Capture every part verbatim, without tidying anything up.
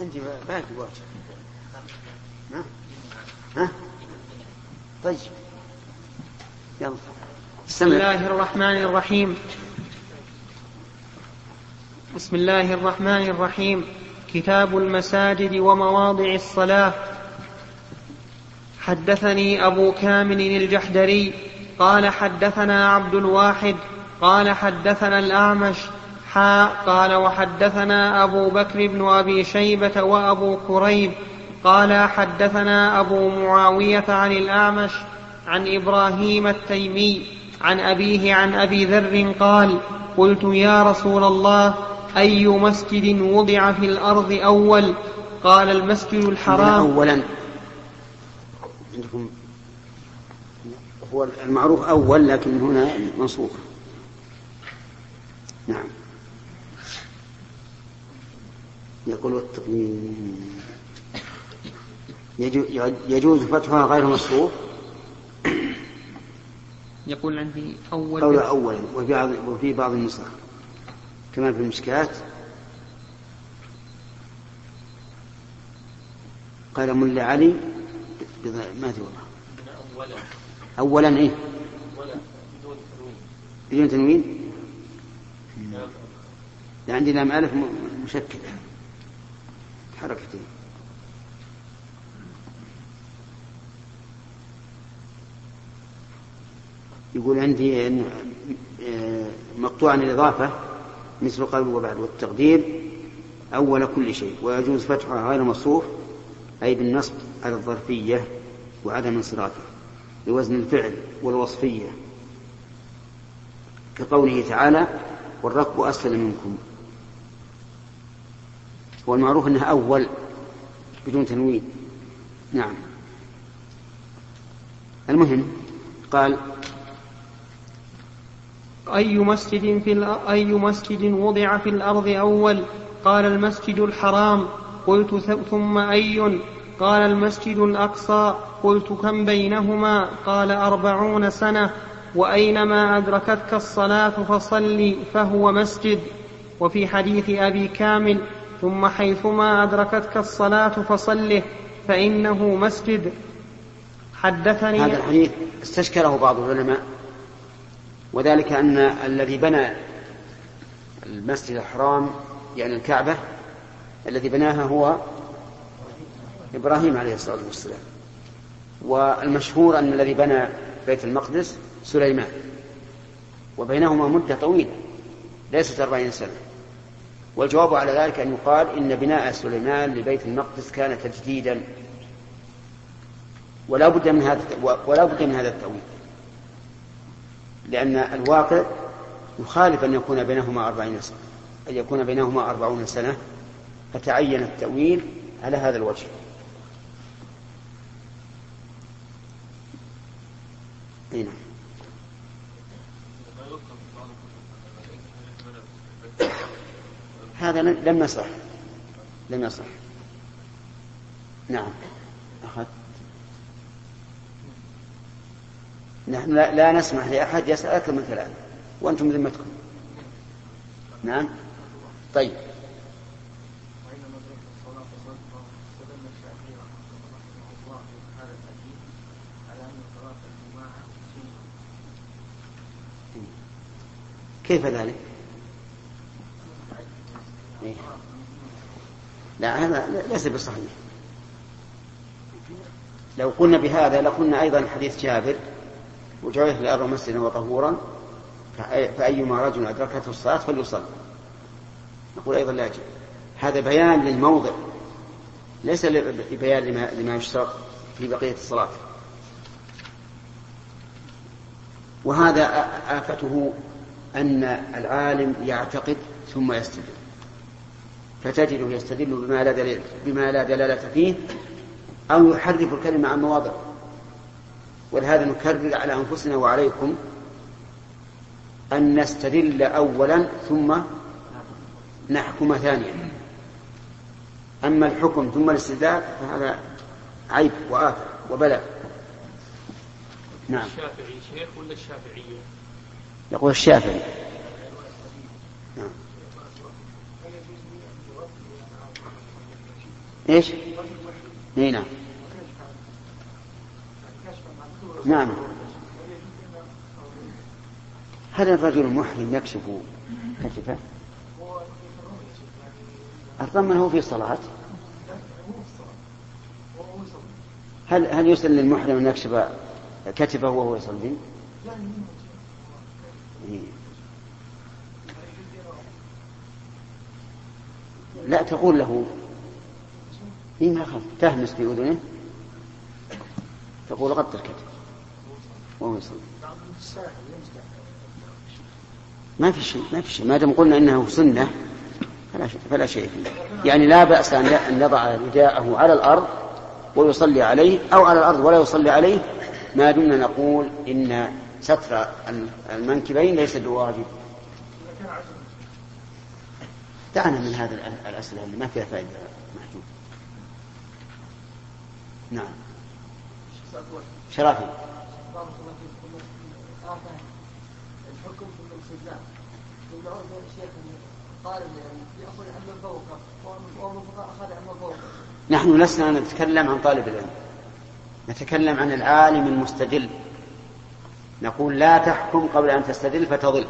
عندي باقي واجه. ها ها طيب يلا. بسم الله الرحمن الرحيم. بسم الله الرحمن الرحيم. كتاب المساجد ومواضع الصلاة. حدثني أبو كامل الجحدري قال حدثنا عبد الواحد قال حدثنا الأعمش حا قال وحدثنا أبو بكر بن أبي شيبة وأبو كريب قال حدثنا أبو معاوية عن الأعمش عن إبراهيم التيمي عن أبيه عن أبي ذر قال قلت يا رسول الله أي مسجد وضع في الأرض أول؟ قال المسجد الحرام. أولا عندكم هو المعروف أول لكن هنا منصوب. نعم. يقول التقنين يجوز فتحها غير مصروف. يقول عندي أول أول أولا وفي بعض النسخ كما في المشكات قال ملا علي ما تقول أولا أولا إيه بدون تنوين. عندي لام ألف مشكلة حركتين. يقول عندي مقطوعا الإضافة مثل قبل وبعد والتقدير أول كل شيء ويجوز فتحها غير مصروف أي بالنصب على الظرفية وعدم انصرافه لوزن الفعل والوصفية كقوله تعالى والركب أسفل منكم. والمعروف أنها أول بدون تنوين. نعم. المهم قال أي مسجد في أي مسجد وضع في الأرض أول؟ قال المسجد الحرام. قلت ثم أي؟ قال المسجد الأقصى. قلت كم بينهما؟ قال أربعون سنة. وأينما أدركتك الصلاة فصل فهو مسجد. وفي حديث أبي كامل ثم حيثما أدركتك الصلاة فصله فإنه مسجد. حدثني. هذا الحديث استشكله بعض العلماء وذلك أن الذي بنى المسجد الحرام يعني الكعبة الذي بناها هو إبراهيم عليه الصلاة والسلام. والمشهور أن الذي بنى بيت المقدس سليمان وبينهما مدة طويلة ليست أربعين سنة. والجواب على ذلك أن يقال إن بناء سليمان لبيت المقدس كان تجديدا ولا بد من هذا ولا بد من هذا التأويل لأن الواقع يخالف أن يكون بينهما أربعين سنة أن يكون بينهما أربعون سنة فتعين التأويل على هذا الوجه. هنا. هذا لم يصح لم يصح. نعم أخذ. نحن لا, لا نسمح لأحد يسألك من كلام وأنتم ذمتكم. نعم طيب. كيف ذلك؟ لا هذا ليس بصحيح. لو قلنا بهذا لقلنا أيضا حديث جابر وجعلت الأرض مسجدا وطهورا فأيما رجل أدركته الصلاة فليصلي. نقول أيضا لا يجب. هذا بيان للموضع ليس بيان لما, لما يشترط في بقية الصلاة. وهذا آفته أن العالم يعتقد ثم يستدل فتجده يستدل بما لا دلالة, بما لا دلالة فيه أو يحرف الكلمة عن مواضع. ولهذا نكرر على أنفسنا وعليكم أن نستدل أولا ثم نحكم ثانيا. أما الحكم ثم الاستدلال فهذا عيب وآفة وبلاء. نعم. الشافعي شيخ ولا الشافعية؟ يقول الشافعي. نعم. إيش؟ إيه نعم نعم. هل الرجل المحرم يكشف كتفه؟ الضمن هو في صلاة. هل هل يسن للمحرم أن يكشف كتفه وهو يصلي؟ لا تقول له إيه ما خف تهمس في أذنه تقول غطى الكتف وهو يصلي. ما في شيء ما في شيء ما دام قلنا إنه سنة فلا شيء فلا شيء فيه. يعني لا بأس أن يضع رداءه على الأرض ويصلي عليه أو على الأرض ولا يصلي عليه ما دمنا نقول إن ستر المنكبين ليس بواجب. دعنا من هذه الأسئلة اللي ما فيها فائدة محجوب. نعم شرافي. الحكم في الاستدلال يمنعون الشيخ قال يأخذ عن من فوقه ومن فوقه أخذ عن من فوقه. نحن لسنا نتكلم عن طالب العلم نتكلم عن العالم المستدل. نقول لا تحكم قبل أن تستدل فتضل.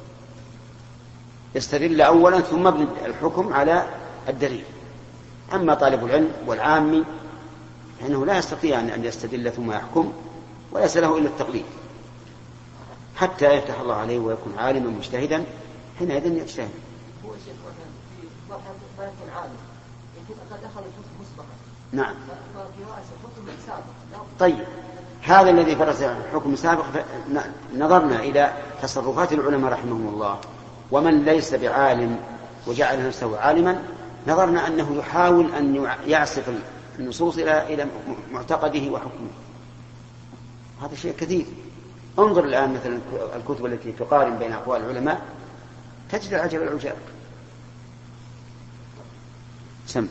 يستدل أولا ثم ابن الحكم على الدليل. أما طالب العلم والعامي فإنه لا يستطيع أن يستدل ثم يحكم وليس له إلا التقليد حتى يفتح الله عليه ويكون عالما مجتهدا حينئذ يجتهد. هو شيخ في مرحلة العالم يكون قد أخذ الحكم مسبقا. نعم. ففي رأس الحكم سابق. طيب هذا الذي فرز الحكم سابق نظرنا إلى تصرفات العلماء رحمهم الله ومن ليس بعالم وجعل نفسه عالما نظرنا أنه يحاول أن يعصف النصوص إلى إلى معتقده وحكمه. هذا شيء كثير. انظر الآن مثلا الكتب التي تقارن بين أقوال العلماء تجد العجب العجاب. سم.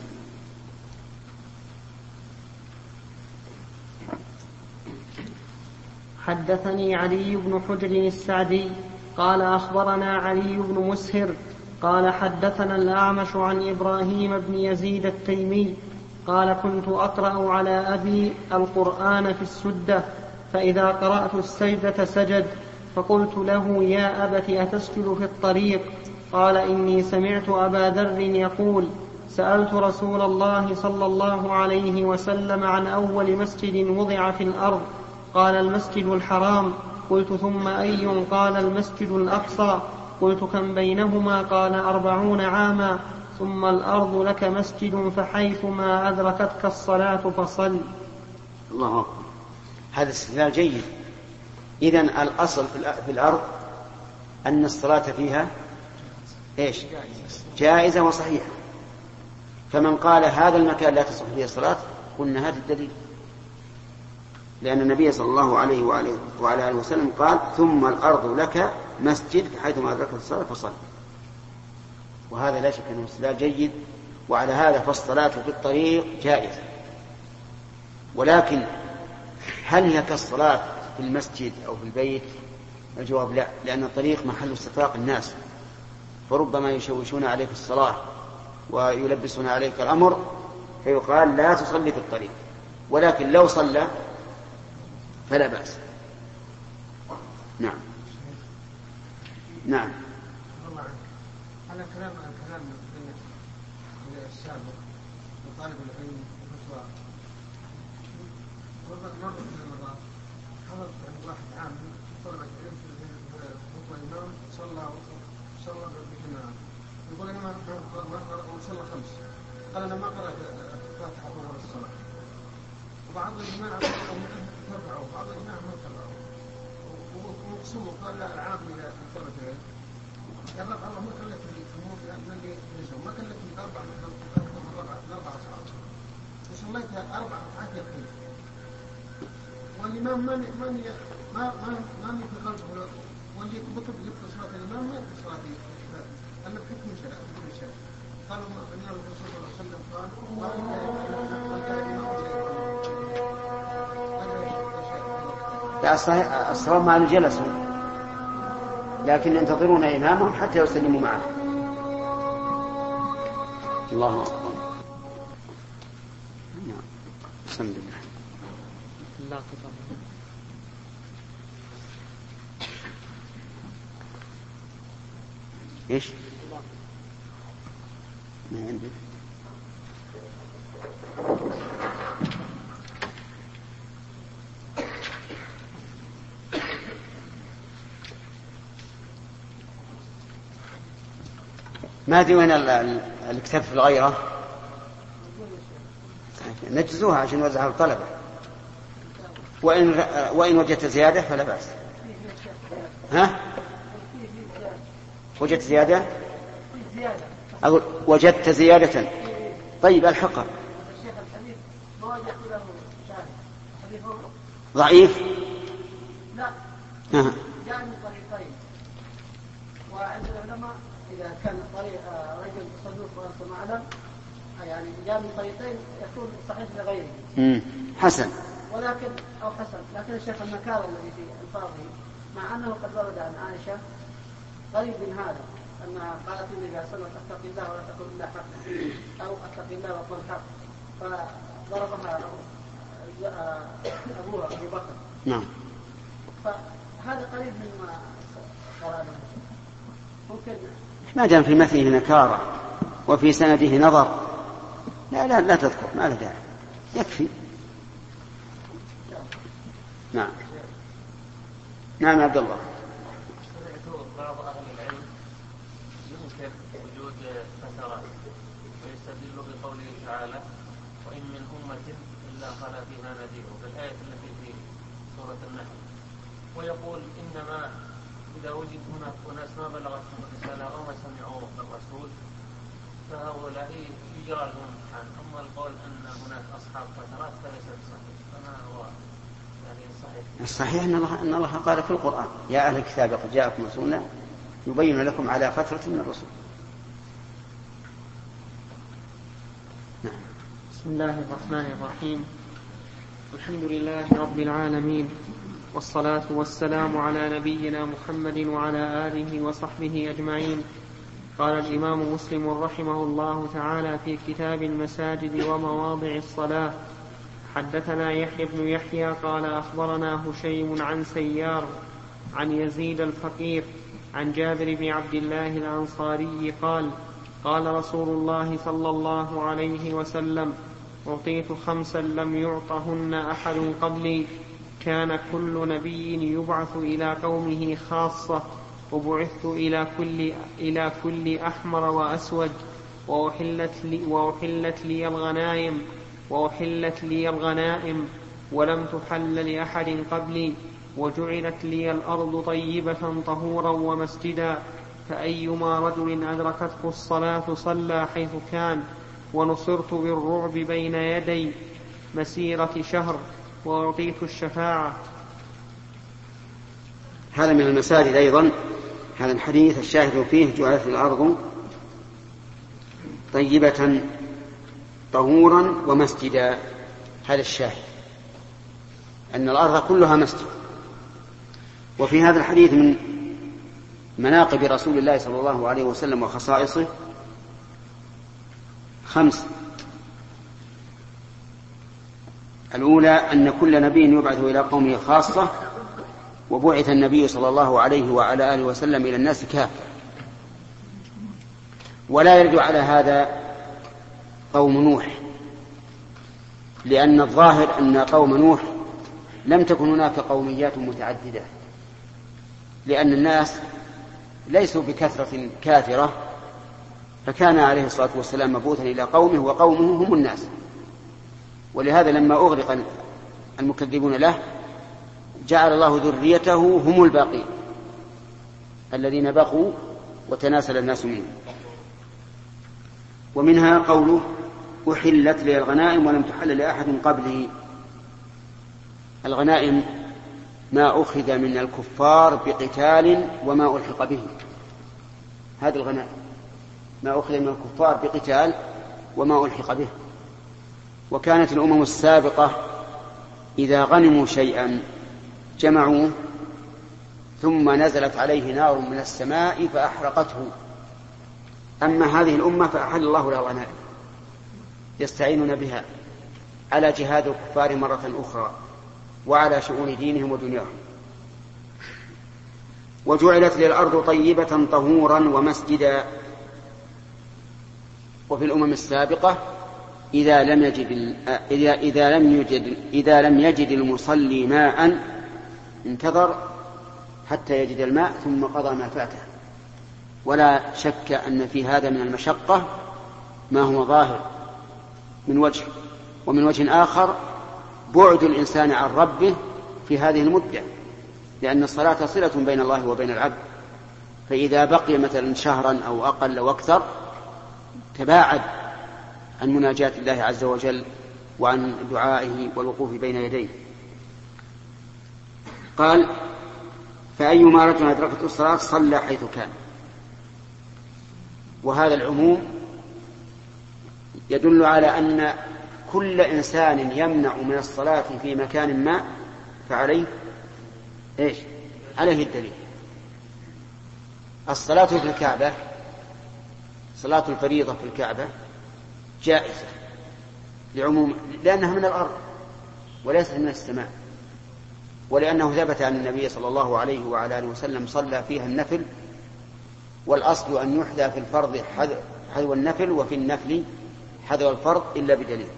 حدثني علي بن حجر السعدي قال أخبرنا علي بن مسهر قال حدثنا الأعمش عن إبراهيم بن يزيد التيمي قال كنت أقرأ على أبي القرآن في السدة فإذا قرأت السجدة سجد فقلت له يا أبت أتسجد في الطريق قال إني سمعت أبا ذر يقول سألت رسول الله صلى الله عليه وسلم عن أول مسجد وضع في الأرض قال المسجد الحرام قلت ثم أي قال المسجد الأقصى قلت كم بينهما قال أربعون عاما ثم الأرض لك مسجد فحيثما أدركتك الصلاة فصل. الله أكبر. هذا استدلال جيد. إذن الأصل في الأرض أن الصلاة فيها إيش؟ جائزة وصحيحة. فمن قال هذا المكان لا تصح فيه الصلاة قلنا هذا الدليل لأن النبي صلى الله عليه وعلى آله وسلم قال ثم الأرض لك مسجد حيثما أدركت الصلاة فصل. وهذا لا شك أنه استدلال جيد. وعلى هذا فالصلاة في الطريق جائزة. ولكن هل هي كالصلاة في المسجد أو في البيت؟ الجواب لا، لأن الطريق محل استطراق الناس فربما يشوشون عليك الصلاة ويلبسون عليك الأمر فيقال لا تصلي في الطريق. ولكن لو صلى فلا بأس. نعم نعم. على كلام الكلام السابق وطالب العلم وفتوى مرة من المرات حضرت عند واحد عام طلبة علم في خطبة الإمام صلى صلى بالإمام يقول أنا ما صلى خمس قال أنا ما قرأت الفاتحة طول الصلاة وبعض الإمام تبعه وبعض الإمام ما تبعه ومقسومه قال لا العام إلى طلبة العلم قال الله ما كلفني الأمور لأن لي نزوم ما كلفني أربع أربع ساعات وصليتها أربع ركعات يقين والإمام ما ما ما ما ما في قلبه واللي بطل يبقى صلاة الإمام ما يبقى صلاة أنا بحكم شرع بحكم شرع قالوا النبي صلى الله عليه وسلم قال لا الصواب مع الجلسة لكن ينتظرون إمامهم حتى يسلموا معه. الله أكبر. نعم. بسم الله. لا قطع. إيش؟ ما عندي. ما أدري وين الكتاب في الغيرة، نجزوها عشان نوزعها للطلبة، وإن وإن وجدت زيادة فلا بأس. ها؟ وجدت زيادة؟ أقول وجدت زيادة. طيب الحقها. ضعيف؟ لا. أه. جاء من طريقين، وعند العلماء إذا كان طريق رجل صدوق وأنت معلم يعني جاء من طريقين يكون صحيح لغيره. امم حسن. ولكن أو حسن، لكن الشيخ النكار الذي في ألفاظه مع أنه قد ورد عن عائشة قريب من هذا، أنها قالت النبي صلى الله عليه وسلم اتق الله ولا تقل إلا حق، أو اتق الله وقل حق، فضربها أبوها أبو بكر. نعم. فهذا قريب مما قرأنا. ممكن ما دام في مثله نكارة وفي سنده نظر لا لا لا تذكر، ما له داعي، يكفي. نعم. نعم عبد الله. سمعت بعض أهل العلم ينكر وجود فترات ويستدل بقوله تعالى وإن من أمة إلا خلا فيها نذير في الآية التي في سورة النحل، ويقول إنما إذا وجد هناك أناس ما بلغتهم الرسالة أو ما سمعوا الرسول فهؤلاء يجرى لهم امتحان. أما القول أن هناك أصحاب فترات فليس بصحيح. فما هو يعني الصحيح؟ الصحيح أن الله أن الله قال في القرآن يا أهل الكتاب قد جاءكم رسولنا يبين لكم على فترة من الرسل. نعم. بسم الله الرحمن الرحيم. الحمد لله رب العالمين، والصلاة والسلام على نبينا محمد وعلى آله وصحبه أجمعين. قال الإمام مسلم رحمه الله تعالى في كتاب المساجد ومواضع الصلاة: حدثنا يحيى بن يحيى قال أخبرنا هشيم عن سيار عن يزيد الفقير عن جابر بن عبد الله الأنصاري قال: قال رسول الله صلى الله عليه وسلم: أعطيت خمسا لم يعطهن أحد قبلي، كان كل نبي يبعث إلى قومه خاصة، وبعثت إلى كل, إلى كل أحمر وأسود، وأحلت لي, وأحلت لي الغنائم وأحلت لي الغنائم ولم تحل لأحد قبلي، وجعلت لي الأرض طيبة طهورا ومسجدا، فأيما رجل أدركته الصلاة صلى حيث كان، ونصرت بالرعب بين يدي مسيرة شهر، وأعطيت الشفاعة. هذا من المساجد أيضا. هذا الحديث الشاهد فيه جعلت الأرض طيبة طهورا ومسجدا. هذا الشاهد أن الأرض كلها مسجد. وفي هذا الحديث من مناقب رسول الله صلى الله عليه وسلم وخصائصه خمس. الأولى أن كل نبي يبعث إلى قومه خاصة، وبعث النبي صلى الله عليه وعلى آله وسلم إلى الناس كافة. ولا يرد على هذا قوم نوح، لأن الظاهر أن قوم نوح لم تكن هناك قوميات متعددة، لأن الناس ليسوا بكثرة كاثرة، فكان عليه الصلاة والسلام مبعوثا إلى قومه وقومه هم الناس. ولهذا لما أغرق المكذبون له جعل الله ذريته هم الباقين الذين بقوا وتناسل الناس منهم. ومنها قوله أحلت لي الغنائم ولم تحل لأحد قبلي. الغنائم ما أخذ من الكفار بقتال وما ألحق به. هذه الغنائم ما أخذ من الكفار بقتال وما ألحق به. وكانت الأمم السابقة إذا غنموا شيئا جمعوه ثم نزلت عليه نار من السماء فأحرقته. أما هذه الأمة فأحل الله لها الغنائم يستعينون بها على جهاد الكفار مرة أخرى وعلى شؤون دينهم ودنياهم. وجعلت لي الأرض طيبة طهورا ومسجدا. وفي الأمم السابقة إذا لم يجد إذا إذا لم يجد إذا لم يجد المصلي ماء انتظر حتى يجد الماء ثم قضى ما فاته. ولا شك أن في هذا من المشقة ما هو ظاهر من وجه، ومن وجه آخر بعد الإنسان عن ربه في هذه المدة، لأن الصلاة صلة بين الله وبين العبد، فإذا بقي مثلا شهرا أو أقل أو أكثر تباعد عن مناجاة الله عز وجل وعن دعائه والوقوف بين يديه. قال: فأيما رجل أدركته الصلاة صلى حيث كان. وهذا العموم يدل على أن كل إنسان يمنع من الصلاة في مكان ما فعليه إيش؟ عليه الدليل. الصلاة في الكعبة، صلاة الفريضة في الكعبة جائزة لعموم، لأنها من الأرض وليست من السماء، ولأنه ثبت أن النبي صلى الله عليه وعلى آله وسلم صلى فيها النفل، والأصل أن يحذى في الفرض حذو النفل وفي النفل حذو الفرض إلا بدليل.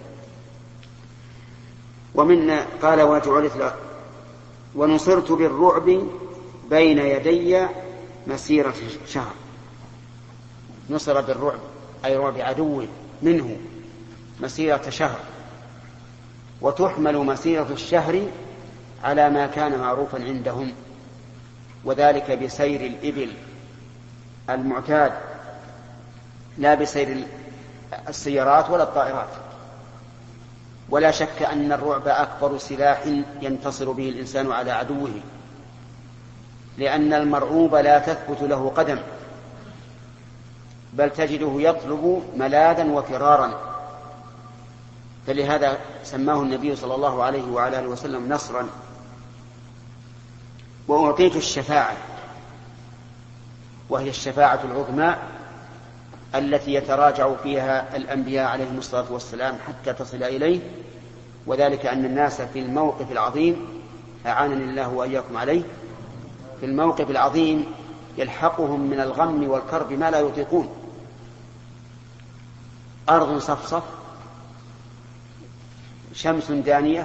ومن قال: وجعلت ونصرت بالرعب بين يدي مسيرة شهر. نصر بالرعب أي رعب عدو منه مسيرة شهر، وتحمل مسيرة الشهر على ما كان معروفا عندهم، وذلك بسير الإبل المعتاد لا بسير السيارات ولا الطائرات. ولا شك أن الرعب أكبر سلاح ينتصر به الإنسان على عدوه، لأن المرعوب لا تثبت له قدم، بل تجده يطلب ملاذا وفرارا. فلهذا سماه النبي صلى الله عليه وعلى آله وسلم نصرا. وأعطيت الشفاعة، وهي الشفاعة العظمى التي يتراجع فيها الأنبياء عليهم الصلاة والسلام حتى تصل إليه، وذلك أن الناس في الموقف العظيم، أعانني الله وإياكم عليه، في الموقف العظيم يلحقهم من الغم والكرب ما لا يطيقون. أرض صفصف، شمس دانية،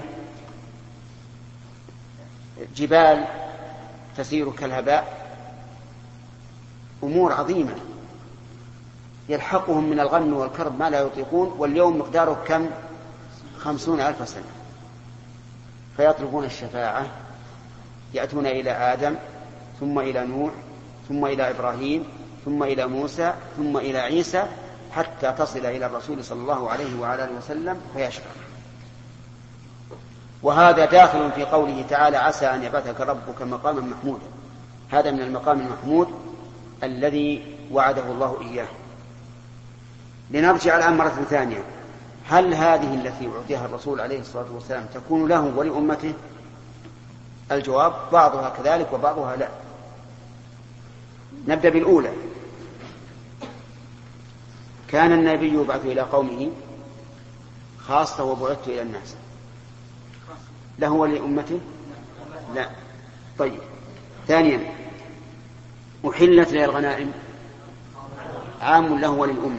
جبال تسير كالهباء، أمور عظيمة يلحقهم من الغم والكرب ما لا يطيقون، واليوم مقداره كم؟ خمسون ألف سنة. فيطلبون الشفاعة، يأتون إلى آدم ثم إلى نوح ثم إلى إبراهيم ثم إلى موسى ثم إلى عيسى حتى تصل إلى الرسول صلى الله عليه وعلى آله وسلم فيشفع. وهذا داخل في قوله تعالى: عسى أن يبعثك ربك مقاما محمودا. هذا من المقام المحمود الذي وعده الله إياه. لنرجع الآن مرة ثانية: هل هذه التي أعطيها الرسول عليه الصلاة والسلام تكون له ولأمته؟ الجواب: بعضها كذلك وبعضها لا. نبدأ بالأولى. كان النبي يبعث إلى قومه خاصة وبعثت إلى الناس، له ولأمته؟ لا. طيب. ثانيا: أحلت لي الغنائم، عام له وللأمة.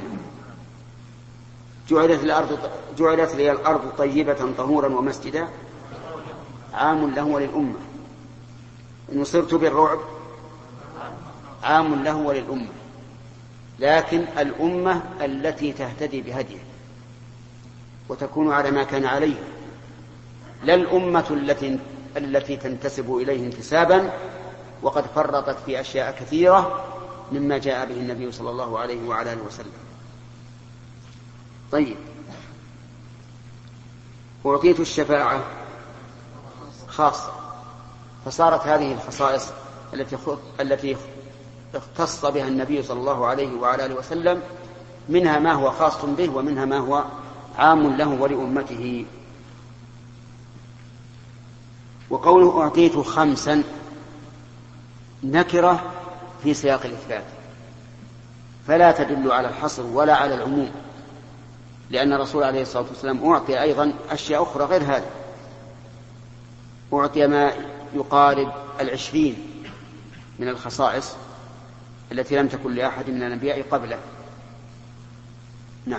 جعلت الأرض جعلت لي الأرض طيبة طهورا ومسجدا، عام له وللأمة. نصرت بالرعب، عام له وللأمة، لكن الأمة التي تهتدي بهديه وتكون على ما كان عليه، لا الأمة التي التي تنتسب إليه انتسابا وقد فرطت في أشياء كثيرة مما جاء به النبي صلى الله عليه وعلى آله وسلم. طيب. أعطيت الشفاعة خاصة، فصارت هذه الخصائص التي التي اختص بها النبي صلى الله عليه وعلى آله وسلم منها ما هو خاص به ومنها ما هو عام له ولأمته. وقوله أعطيت خمسا نكرة في سياق الإثبات، فلا تدل على الحصر ولا على العموم، لأن الرسول عليه الصلاة والسلام أعطي أيضا أشياء أخرى غير هذا، أعطي ما يقارب العشرين من الخصائص التي لم تكن لأحد من الأنبياء قبله. نعم.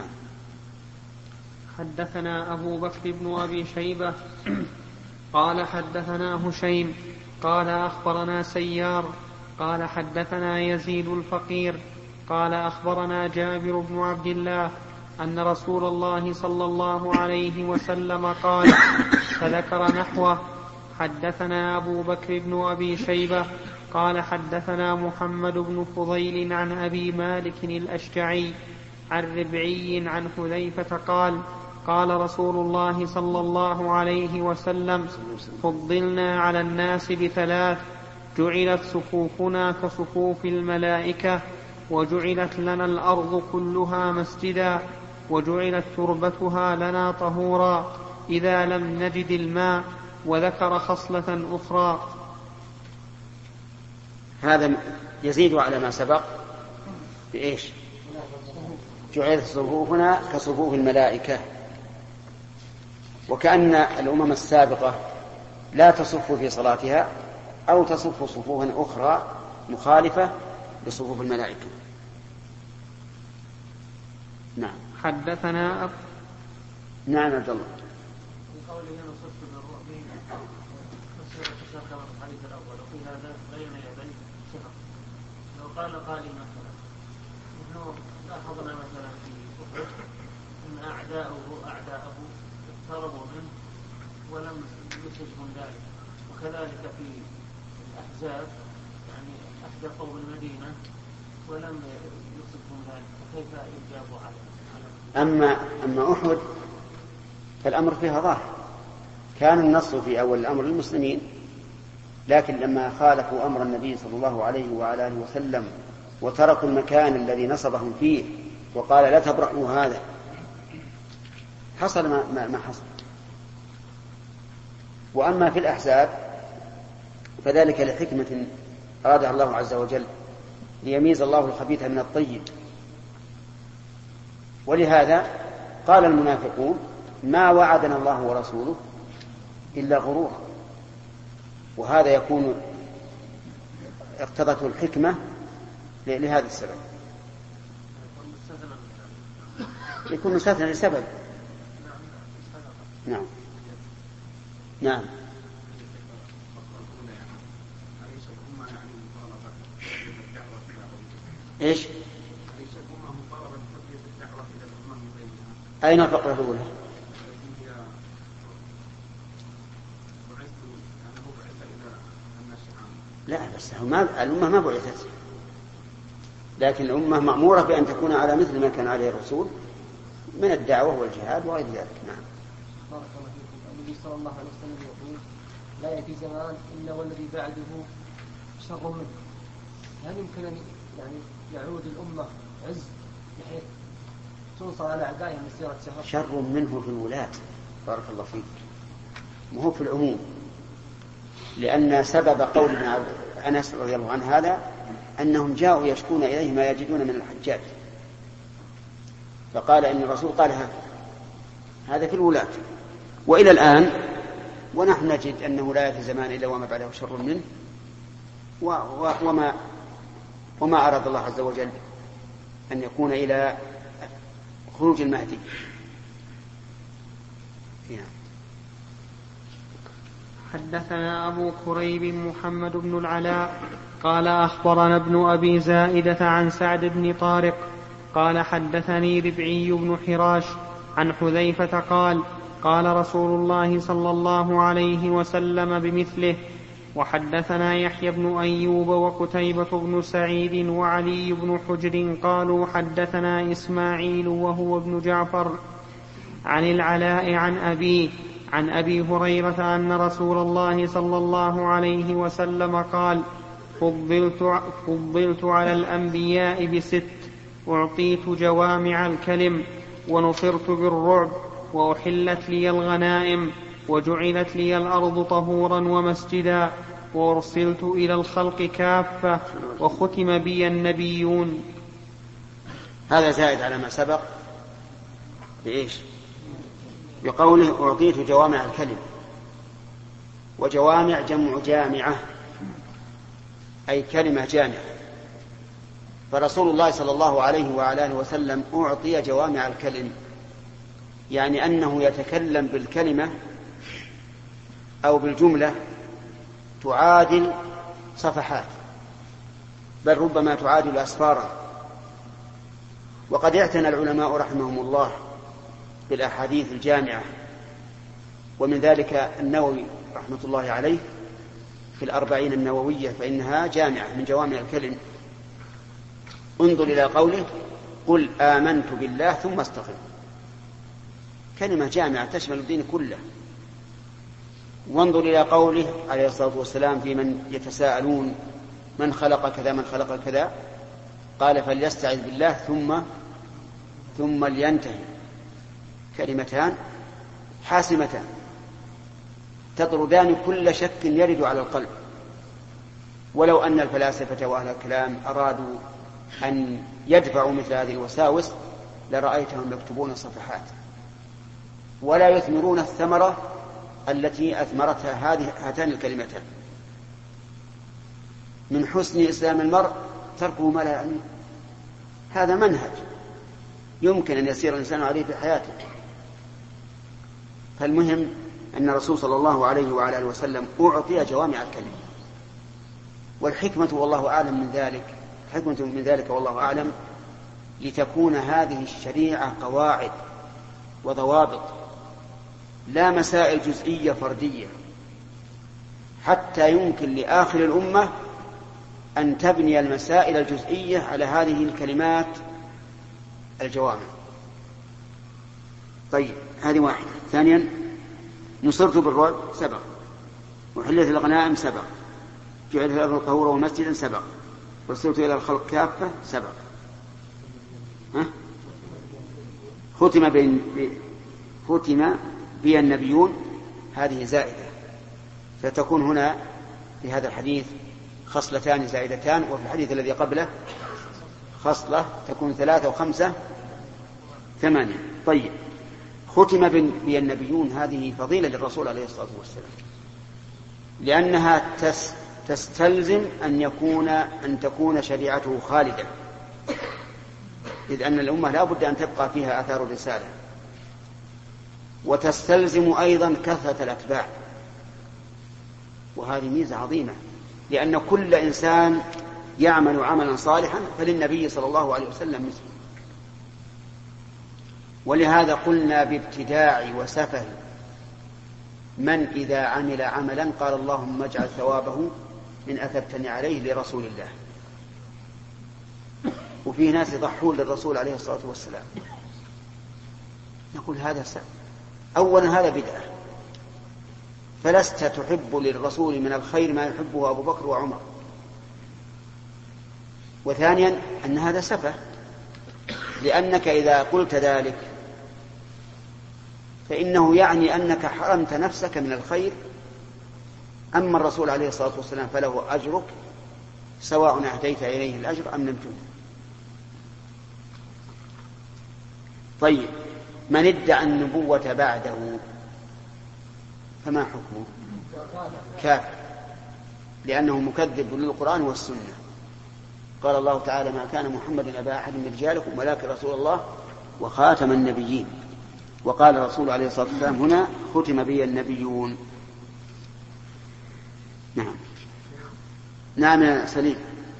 حدثنا أبو بكر بن أبي شيبة قال حدثنا هشيم قال أخبرنا سيار قال حدثنا يزيد الفقير قال أخبرنا جابر بن عبد الله أن رسول الله صلى الله عليه وسلم قال، فذكر نحوه. حدثنا أبو بكر بن أبي شيبة قال حدثنا محمد بن فضيل عن أبي مالك الأشجعي عن ربعي عن حذيفة قال قال رسول الله صلى الله عليه وسلم: فضلنا على الناس بثلاث: جعلت صفوفنا كصفوف الملائكة، وجعلت لنا الأرض كلها مسجدا، وجعلت تربتها لنا طهورا إذا لم نجد الماء. وذكر خصلة أخرى. هذا يزيد على ما سبق بإيش؟ جعلت صفوفنا كصفوف الملائكة، وكأن الأمم السابقة لا تصف في صلاتها أو تصف صفوفا أخرى مخالفة لصفوف الملائكة. نعم. حدثنا أب... نعم عبد الله. في قوله نصفت بالرعب مسيرة تشاكل الحديث الأول، وفي هذا بين يدي صفة. لو قال قائل مثلا نحن لاحظنا مثلا في أحد أن أعداءه أعداءه اقتربوا منه ولم يصبهم ذلك، وكذلك في الأحزاب يعني أحدثوا بالمدينة ولم يصبهم ذلك، فكيف يجابوا عليه؟ أما أما أحد فالأمر فيها ظاهر، كان النص في أول الأمر للمسلمين، لكن لما خالفوا أمر النبي صلى الله عليه وعلى آله وسلم وتركوا المكان الذي نصبهم فيه وقال لا تبرحوا هذا، حصل ما, ما حصل. وأما في الأحزاب فذلك لحكمة أرادها الله عز وجل ليميز الله الخبيث من الطيب، ولهذا قال المنافقون ما وعدنا الله ورسوله إلا غرورا، وهذا يكون اقتضته الحكمة لهذا السبب، يكون مستثنى لسبب. نعم نعم. ايش؟ أين الفقرة الأولى؟ لا بس ما الأمة ما بعثت، لكن الأمة مأمورة بأن تكون على مثل ما كان عليه الرسول من الدعوة والجهاد وغير ذلك. نعم. بارك الله فيكم. النبي صلى الله عليه وسلم يقول لا يأتي زمان إلا والذي بعده شر منه. هل يمكن أن يعني يعود الأمة عز بحيث توصل على أعدائهم مسيرة شهر؟ شر منه في الولاة. بارك الله فيك. وهو في العموم، لأن سبب قول ابن أنس رضي الله عنه هذا أنهم جاءوا يشكون إليه ما يجدون من الحجاج، فقال إن الرسول قال هذا هذا في الولاة. وإلى الآن ونحن نجد أنه لا يأتي زمان إلا وما بعده شر منه، وما وما أراد الله عز وجل أن يكون إلى خروج المهدي. فيها. حدثنا أبو كريب محمد بن العلاء قال أخبرنا ابن أبي زائدة عن سعد بن طارق قال حدثني ربعي بن حراش عن حذيفة قال قال رسول الله صلى الله عليه وسلم بمثله. وحدثنا يحيى بن أيوب وقتيبة بن سعيد وعلي بن حجر قالوا حدثنا إسماعيل وهو ابن جعفر عن العلاء عن أبيه عن أبي هريرة أن رسول الله صلى الله عليه وسلم قال فضلت, فضلت على الأنبياء بست: أعطيت جوامع الكلم، ونصرت بالرعب، وأحلت لي الغنائم، وجعلت لي الأرض طهورا ومسجدا، وأرسلت إلى الخلق كافة، وختم بي النبيون. هذا زائد على ما سبق بإيش؟ بقوله أعطيت جوامع الكلم، وجوامع جمع جامعة أي كلمة جامعة. فرسول الله صلى الله عليه وعلى آله وسلم أعطي جوامع الكلم، يعني أنه يتكلم بالكلمة أو بالجملة تعادل صفحات، بل ربما تعادل أسفارا. وقد اعتنى العلماء رحمهم الله بالأحاديث الجامعة، ومن ذلك النووي رحمة الله عليه في الأربعين النووية، فإنها جامعة من جوامع الكلم. انظر إلى قوله قل آمنت بالله ثم استقم، كلمة جامعة تشمل الدين كله. وانظر إلى قوله عليه الصلاة والسلام في من يتساءلون من خلق كذا من خلق كذا، قال فليستعذ بالله ثم ثم لينتهي، كلمتان حاسمتان تطردان كل شك يرد على القلب. ولو أن الفلاسفة وأهل الكلام أرادوا أن يدفعوا مثل هذه الوساوس لرأيتهم يكتبون صفحات ولا يثمرون الثمرة التي أثمرتها هذه هاتان الكلمتان. من حسن إسلام المرء تركه ما لا يعنيه، هذا منهج يمكن أن يسير الإنسان عليه في حياته. فالمهم أن الرسول صلى الله عليه وعلى آله وسلم أعطي جوامع الكلم، والحكمة والله أعلم من ذلك حكمة من ذلك والله أعلم لتكون هذه الشريعة قواعد وضوابط، لا مسائل جزئية فردية، حتى يمكن لآخر الأمة أن تبني المسائل الجزئية على هذه الكلمات الجوامع. طيب هذه واحدة. ثانيا نصرت بالرعب سبق، وحلت الغنائم سبق، جعلت الأرض طهورا ومسجدا سبق، وصرت إلى الخلق كافة سبق. ها؟ ختم بين ختم بي النبيون هذه زائدة، فتكون هنا في هذا الحديث خصلتان زائدتان، وفي الحديث الذي قبله خصلة، تكون ثلاثة وخمسة ثمانية. طيب ختم بي النبيون هذه فضيلة للرسول عليه الصلاة والسلام، لأنها تس تستلزم أن يكون أن تكون شريعته خالدة، إذ أن الأمة لا بد أن تبقى فيها آثار الرسالة، وتستلزم أيضا كثرة الأتباع، وهذه ميزة عظيمة، لأن كل إنسان يعمل عملا صالحا فللنبي صلى الله عليه وسلم مثله. ولهذا قلنا بابتداع وسفه من إذا عمل عملا قال اللهم اجعل ثوابه إن أثبتني عليه لرسول الله. وفي ناس يضحون للرسول عليه الصلاة والسلام، نقول هذا سبب. أولا هذا بدعة، فلست تحب للرسول من الخير ما يحبه أبو بكر وعمر. وثانيا أن هذا سفه، لأنك إذا قلت ذلك فإنه يعني أنك حرمت نفسك من الخير، أما الرسول عليه الصلاة والسلام فله أجرك سواء أهديت إليه الأجر أم لم تهد. طيب من ادعى النبوة بعده فما حكمه؟ كافر، لأنه مكذب للقرآن والسنة. قال الله تعالى ما كان محمد أبا أحد من رجالكم ولكن رسول الله وخاتم النبيين. وقال الرسول عليه الصلاة والسلام هنا ختم بي النبيون. نعم نعم يا سليم.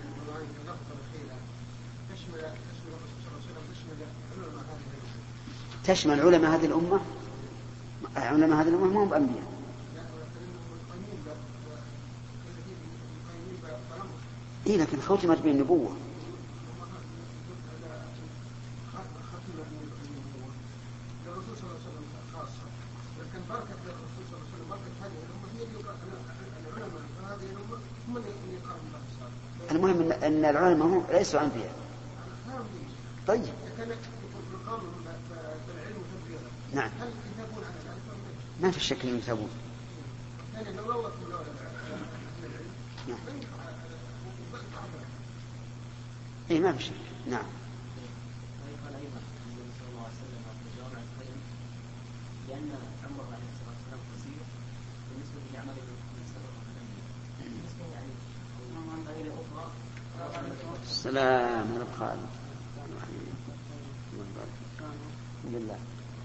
تشمل علماء هذه الأمة، علماء هذه الأمة هم أنبياء. إيه لكن ختمت به النبوة. المهم أن العلماء هم ليسوا أنبياء. طيب نعم ما في شك أنهم يثابون. نعم إيه ما في شك. نعم لأن عمر عليه الصلاة والسلام قصير بالنسبة لأعمال السبب بالنسبة يعني إلى أخرى. السلام على الخالد بالله.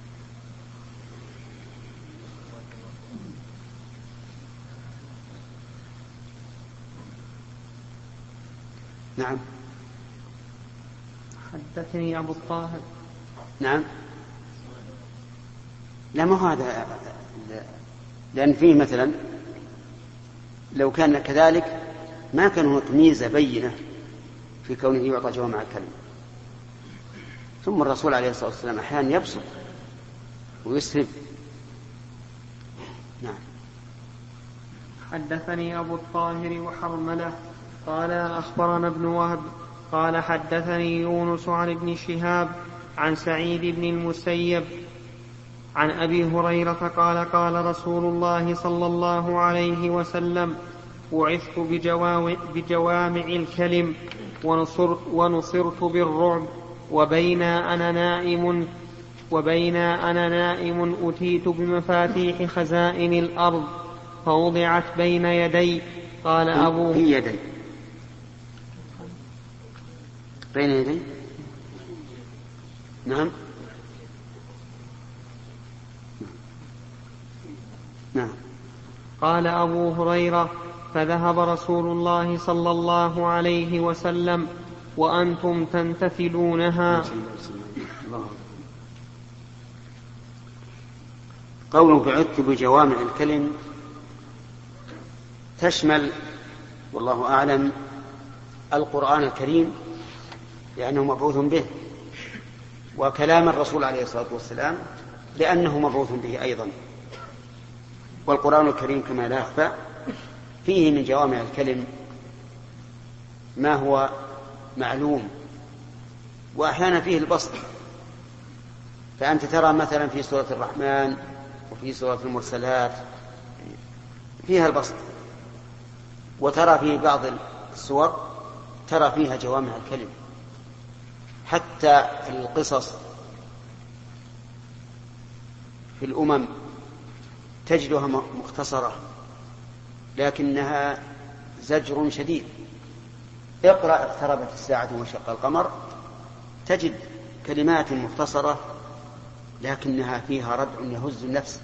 نعم. حدثني أبو الطاهر. نعم. لا ما هذا، لأن فيه مثلا لو كان كذلك ما كان هناك ميزة بينة في كونه يعطى جوامع الكلم. ثم الرسول عليه الصلاة والسلام أحيانا يبسط ويسرب. نعم. حدثني أبو الطاهر وحرملة قال أخبرنا ابن وهب قال حدثني يونس عن ابن شهاب عن سعيد بن المسيب عن أبي هريرة قال قال رسول الله صلى الله عليه وسلم بعثت بجوامع الكلم ونصرت, ونصرت بالرعب وبين أنا نائم وبين أنا نائم أتيت بمفاتيح خزائن الأرض فوضعت بين يدي. قال أبو في يدي بين يدي. نعم. نعم. قال أبو هريرة فذهب رسول الله صلى الله عليه وسلم وأنتم تمتثلونها. قوله بعثت بجوامع الكلم تشمل والله أعلم القرآن الكريم لأنه مبعوث به، وكلام الرسول عليه الصلاة والسلام لأنه مبعوث به أيضا. والقرآن الكريم كما لا يخفى فيه من جوامع الكلم ما هو معلوم، وأحيانا فيه البسط. فأنت ترى مثلا في سورة الرحمن وفي سورة المرسلات فيها البسط، وترى في بعض السور ترى فيها جوامع الكلم. حتى في القصص في الأمم تجدها مختصرة لكنها زجر شديد. اقرأ اقتربت الساعة وانشق القمر تجد كلمات مختصرة لكنها فيها ردع يهز النفس.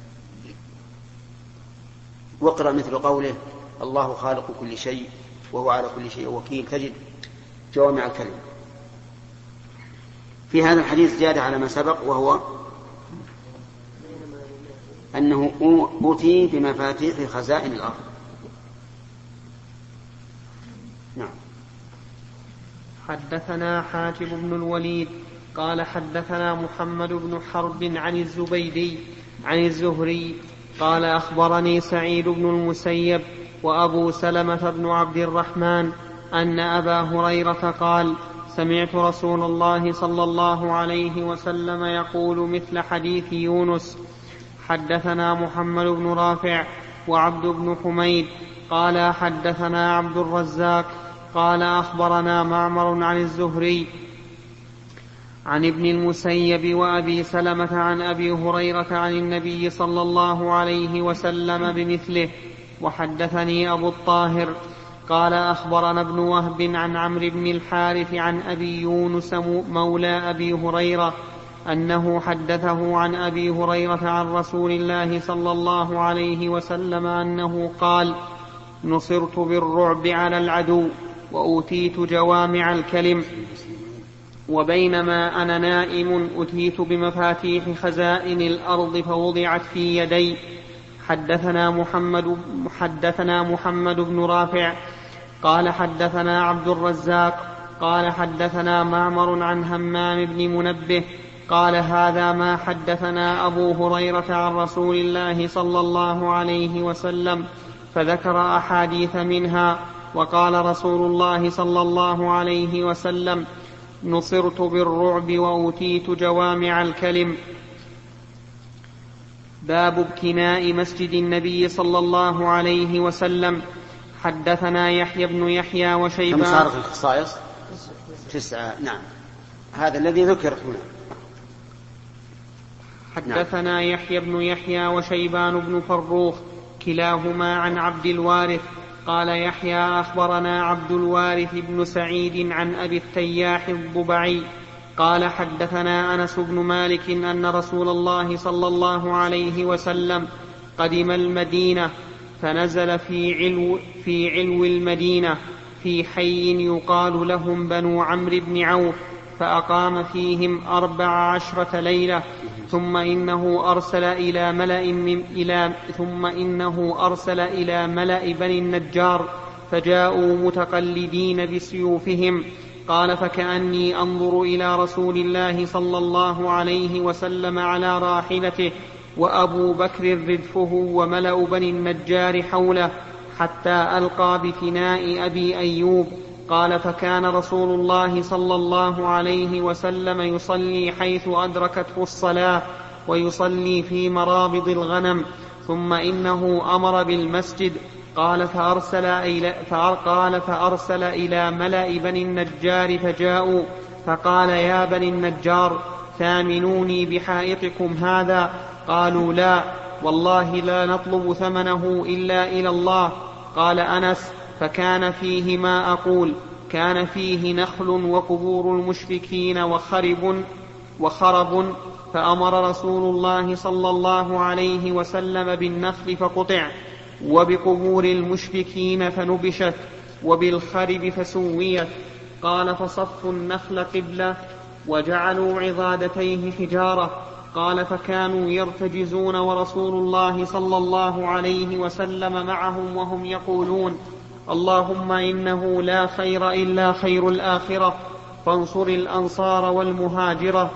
واقرأ مثل قوله الله خالق كل شيء وهو على كل شيء وكيل تجد جوامع الكلم. في هذا الحديث زيادة على ما سبق، وهو أنه أوتي بمفاتيح خزائن الأرض. نعم. حدثنا حاتم بن الوليد قال حدثنا محمد بن حرب عن الزبيدي عن الزهري قال أخبرني سعيد بن المسيب وأبو سلمة بن عبد الرحمن أن أبا هريرة قال سمعت رسول الله صلى الله عليه وسلم يقول مثل حديث يونس. حدثنا محمد بن رافع وعبد بن حميد قال حدثنا عبد الرزاق قال أخبرنا معمر عن الزهري عن ابن المسيب وأبي سلمة عن أبي هريرة عن النبي صلى الله عليه وسلم بمثله. وحدثني أبو الطاهر قال أخبرنا ابن وهب عن عمرو بن الحارث عن أبي يونس مولى أبي هريرة أنه حدثه عن أبي هريرة عن رسول الله صلى الله عليه وسلم أنه قال نصرت بالرعب على العدو وأوتيت جوامع الكلم وبينما أنا نائم أتيت بمفاتيح خزائن الأرض فوضعت في يدي. حدثنا محمد, حدثنا محمد بن رافع قال حدثنا عبد الرزاق قال حدثنا معمر عن همام بن منبه قال هذا ما حدثنا أبو هريرة عن رسول الله صلى الله عليه وسلم فذكر أحاديث منها. وقال رسول الله صلى الله عليه وسلم نصرت بالرعب وأوتيت جوامع الكلم. باب ابكناء مسجد النبي صلى الله عليه وسلم. حدثنا يحيى بن يحيى وشيبان. كم صارت الخصائص؟ تسعة. نعم، هذا الذي ذكر هنا. حدثنا يحيى بن يحيى وشيبان بن فروخ كلاهما عن عبد الوارث قال يحيى أخبرنا عبد الوارث بن سعيد عن أبي التياح الضبعي قال حدثنا أنس بن مالك أن رسول الله صلى الله عليه وسلم قدم المدينة فنزل في علو, في علو المدينة في حي يقال لهم بنو عمرو بن عوف فأقام فيهم أربع عشرة ليلة ثم إنه أرسل إلى ملأ من إلى ثم إنه أرسل إلى ملأ بني النجار فجاءوا متقلدين بسيوفهم. قال فكأني أنظر إلى رسول الله صلى الله عليه وسلم على راحلته وأبو بكر ردفه وملأ بني النجار حوله حتى ألقى بفناء أبي أيوب. قال فكان رسول الله صلى الله عليه وسلم يصلي حيث أدركته الصلاة ويصلي في مرابض الغنم ثم إنه أمر بالمسجد. قال فأرسل إلى, قال فأرسل إلى ملأ بني النجار فجاءوا فقال يا بني النجار ثامنوني بحائطكم هذا. قالوا لا والله لا نطلب ثمنه إلا إلى الله. قال أنس فكان فيه ما أقول كان فيه نخل وقبور المشركين وخرب, وخرب فأمر رسول الله صلى الله عليه وسلم بالنخل فقطع وبقبور المشركين فنبشت وبالخرب فسويت. قال فصفوا النخل قبلة وجعلوا عضادتيه حجارة. قال فكانوا يرتجزون ورسول الله صلى الله عليه وسلم معهم وهم يقولون اللهم إنه لا خير إلا خير الآخرة فانصر الأنصار والمهاجرة.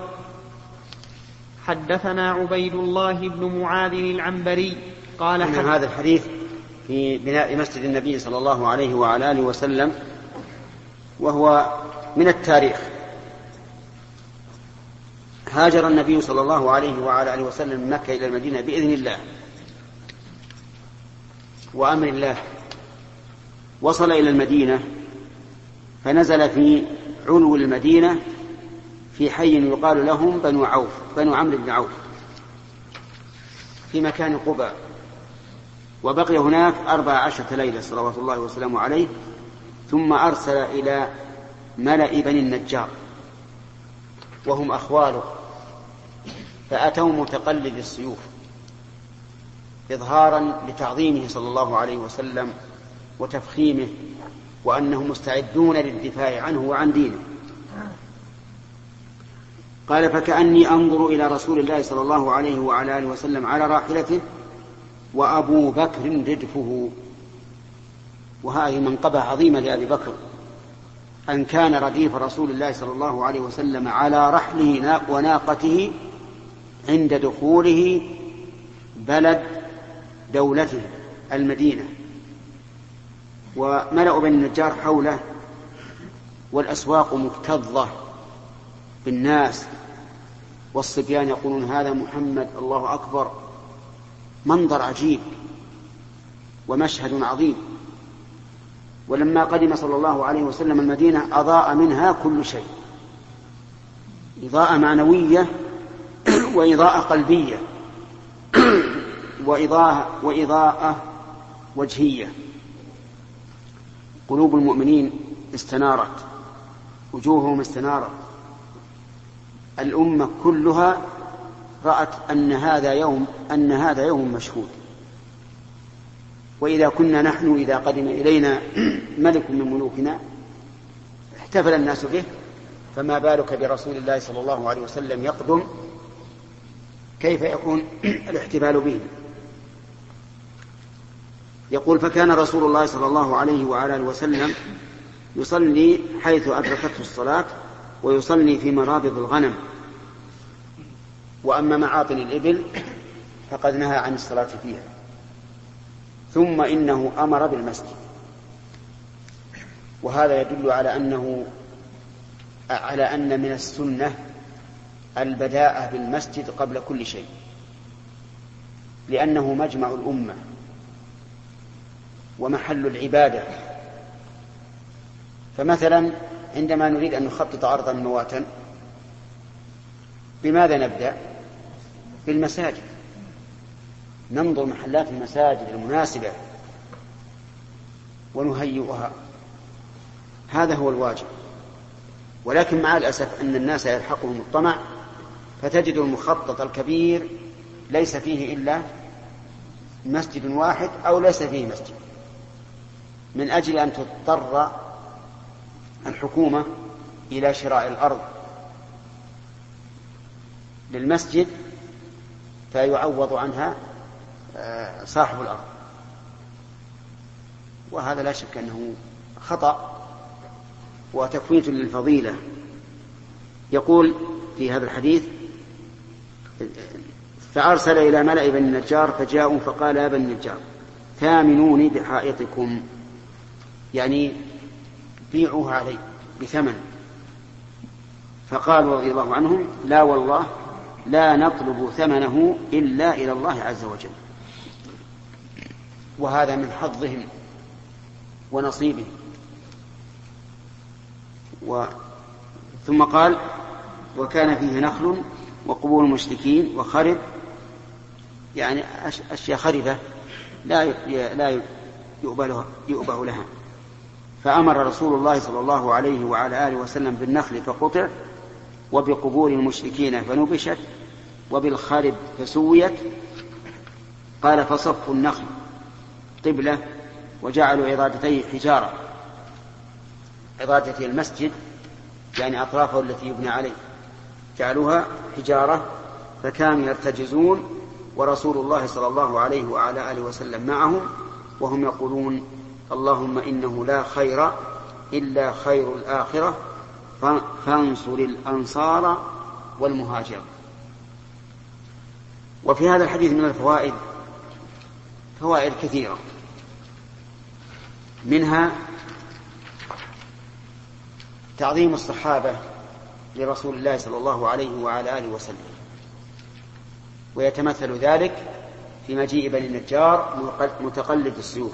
حدثنا عبيد الله بن معاذ العنبري قال أن هذا الحديث في بناء مسجد النبي صلى الله عليه وعلى آله وسلم وهو من التاريخ. هاجر النبي صلى الله عليه وعلى آله وسلم من مكة إلى المدينة بإذن الله وأمر الله. وصل إلى المدينة فنزل في علو المدينة في حي يقال لهم بنو عوف بنو عمرو بن عوف في مكان قباء وبقي هناك أربع عشرة ليلة صلوات الله وسلامه عليه ثم أرسل إلى ملأ بني النجار وهم أخواله فأتوا متقلد السيوف إظهارا لتعظيمه صلى الله عليه وسلم وتفخيمه وأنهم مستعدون للدفاع عنه وعن دينه. قال فكأني أنظر إلى رسول الله صلى الله عليه وعلى آله وسلم على راحلته وأبو بكر ردفه. وهذه منقبة عظيمة لأبي بكر أن كان رديف رسول الله صلى الله عليه وسلم على رحله وناقته عند دخوله بلد دولته المدينة وملأ بني النجار حوله والأسواق مكتظة بالناس والصبيان يقولون هذا محمد الله أكبر. منظر عجيب ومشهد عظيم. ولما قدم صلى الله عليه وسلم المدينة أضاء منها كل شيء إضاءة معنوية وإضاءة قلبية وإضاءة, وإضاءة وجهية. قلوب المؤمنين استنارت وجوههم استنارت. الأمة كلها رأت أن هذا يوم أن هذا يوم مشهود. وإذا كنا نحن إذا قدم إلينا ملك من ملوكنا احتفل الناس به فما بالك برسول الله صلى الله عليه وسلم يقدم كيف يكون الاحتفال به. يقول فكان رسول الله صلى الله عليه وعلى آله وسلم يصلي حيث أدركته الصلاة ويصلي في مرابض الغنم وأما معاطن الإبل فقد نهى عن الصلاة فيها. ثم إنه أمر بالمسجد. وهذا يدل على أنه على أن من السنة البداءة بالمسجد قبل كل شيء لأنه مجمع الأمة ومحل العبادة. فمثلا عندما نريد أن نخطط أرضا مواتا بماذا نبدأ؟ في المساجد، ننظر محلات المساجد المناسبة ونهيئها، هذا هو الواجب. ولكن مع الأسف أن الناس يلحقهم الطمع، فتجد المخطط الكبير ليس فيه إلا مسجد واحد أو ليس فيه مسجد، من أجل أن تضطر الحكومة إلى شراء الأرض للمسجد فيعوض عنها صاحب الأرض، وهذا لا شك أنه خطأ وتفويت للفضيلة. يقول في هذا الحديث: فأرسل إلى ملأ بني النجار فجاءوا فقال: يا بني النجار ثامنوني بحائطكم، يعني بيعوها علي بثمن. فقالوا رضي الله عنهم: لا والله لا نطلب ثمنه إلا إلى الله عز وجل. وهذا من حظهم ونصيبهم. و... ثم قال: وكان فيه نخل وقبور المشركين وخرب، يعني أشياء خربة لا لا يؤبه, يؤبه لها. فأمر رسول الله صلى الله عليه وعلى آله وسلم بالنخل فقطع، وبقبور المشركين فنبشت، وبالخرب فسويت. قال: فصفوا النخل قبلة وجعلوا عضادتيه حجارة، عضادة المسجد يعني أطرافه التي يبنى عليه جعلوها حجارة، فكانوا يرتجزون ورسول الله صلى الله عليه وعلى آله وسلم معهم وهم يقولون: اللهم إنه لا خير إلا خير الآخرة فانصر الأنصار والمهاجر. وفي هذا الحديث من الفوائد فوائد كثيرة، منها تعظيم الصحابة لرسول الله صلى الله عليه وعلى آله وسلم، ويتمثل ذلك في مجيء بني النجار متقلد السيوف.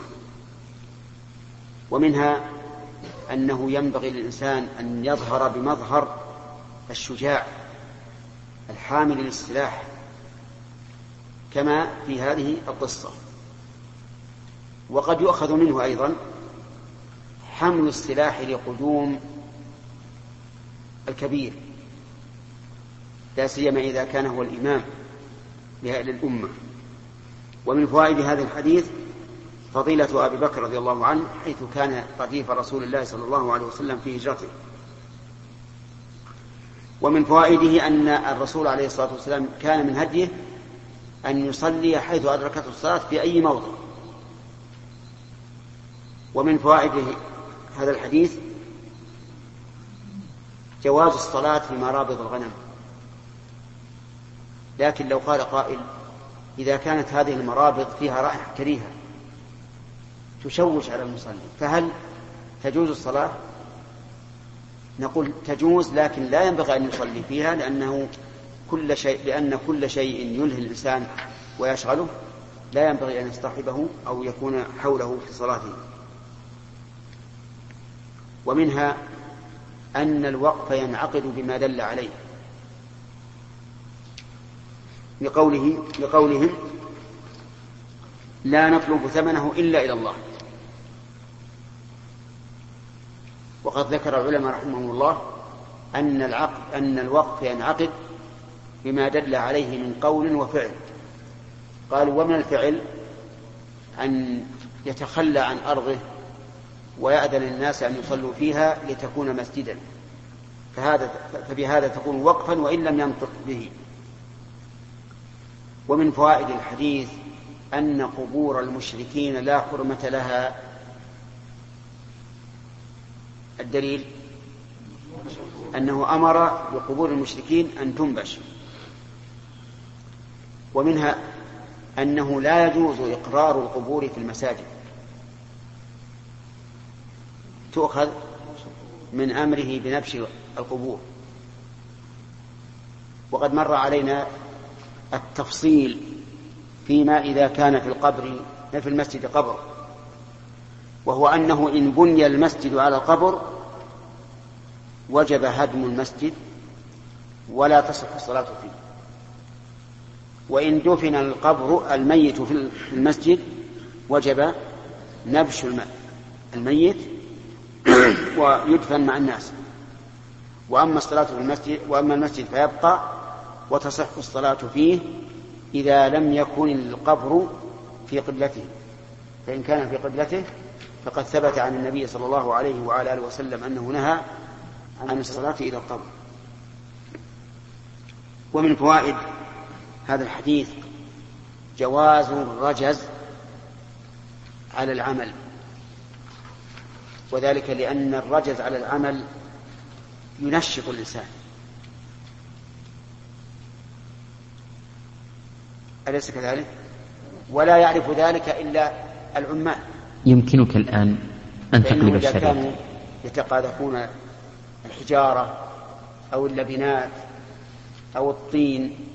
ومنها أنه ينبغي للإنسان أن يظهر بمظهر الشجاع الحامل للسلاح كما في هذه القصة. وقد يؤخذ منه أيضا حمل السلاح لقدوم الكبير، لا سيما إذا كان هو الإمام للأمة. ومن فوائد هذا الحديث فضيلة أبي بكر رضي الله عنه، حيث كان رديف رسول الله صلى الله عليه وسلم في هجرته. ومن فوائده أن الرسول عليه الصلاة والسلام كان من هديه أن يصلي حيث أدركته الصلاة في أي موضع. ومن فوائد هذا الحديث جواز الصلاة في مرابض الغنم. لكن لو قال قائل: إذا كانت هذه المرابض فيها رائحة كريهة تشوش على المصلي فهل تجوز الصلاة؟ نقول تجوز، لكن لا ينبغي أن يصلي فيها، لأنه كل شيء لأن كل شيء يلهي الإنسان ويشغله لا ينبغي أن يصطحبه أو يكون حوله في صلاته. ومنها أن الوقف ينعقد بما دل عليه، لقوله لقولهم: لا نطلب ثمنه إلا إلى الله. وقد ذكر العلماء رحمهم الله أن العقد أن الوقف ينعقد بما دل عليه من قول وفعل. قالوا: ومن الفعل أن يتخلى عن أرضه ويأذن الناس أن يصلوا فيها لتكون مسجدا، فهذا فبهذا تكون وقفا وإن لم ينطق به. ومن فوائد الحديث أن قبور المشركين لا حرمة لها. الدليل أنه أمر بقبور المشركين أن تنبش. ومنها أنه لا يجوز إقرار القبور في المساجد، تؤخذ من أمره بنبش القبور. وقد مر علينا التفصيل فيما إذا كان في القبر في المسجد قبر، وهو أنه إن بني المسجد على القبر وجب هدم المسجد ولا تصح الصلاة فيه. وإن دفن القبر الميت في المسجد وجب نبش الميت ويدفن مع الناس. وأما الصلاة في المسجد وأما المسجد فيبقى وتصح الصلاة فيه إذا لم يكن القبر في قبلته، فإن كان في قبلته فقد ثبت عن النبي صلى الله عليه وعلى آله وسلم أنه نهى عن الصلاة إلى القبر. ومن فوائد هذا الحديث جواز الرجز على العمل، وذلك لأن الرجز على العمل ينشط الإنسان، أليس كذلك؟ ولا يعرف ذلك إلا العمال. يمكنك الآن أن تقلب الشريط. كانوا يتقاذفون الحجارة أو اللبنات أو الطين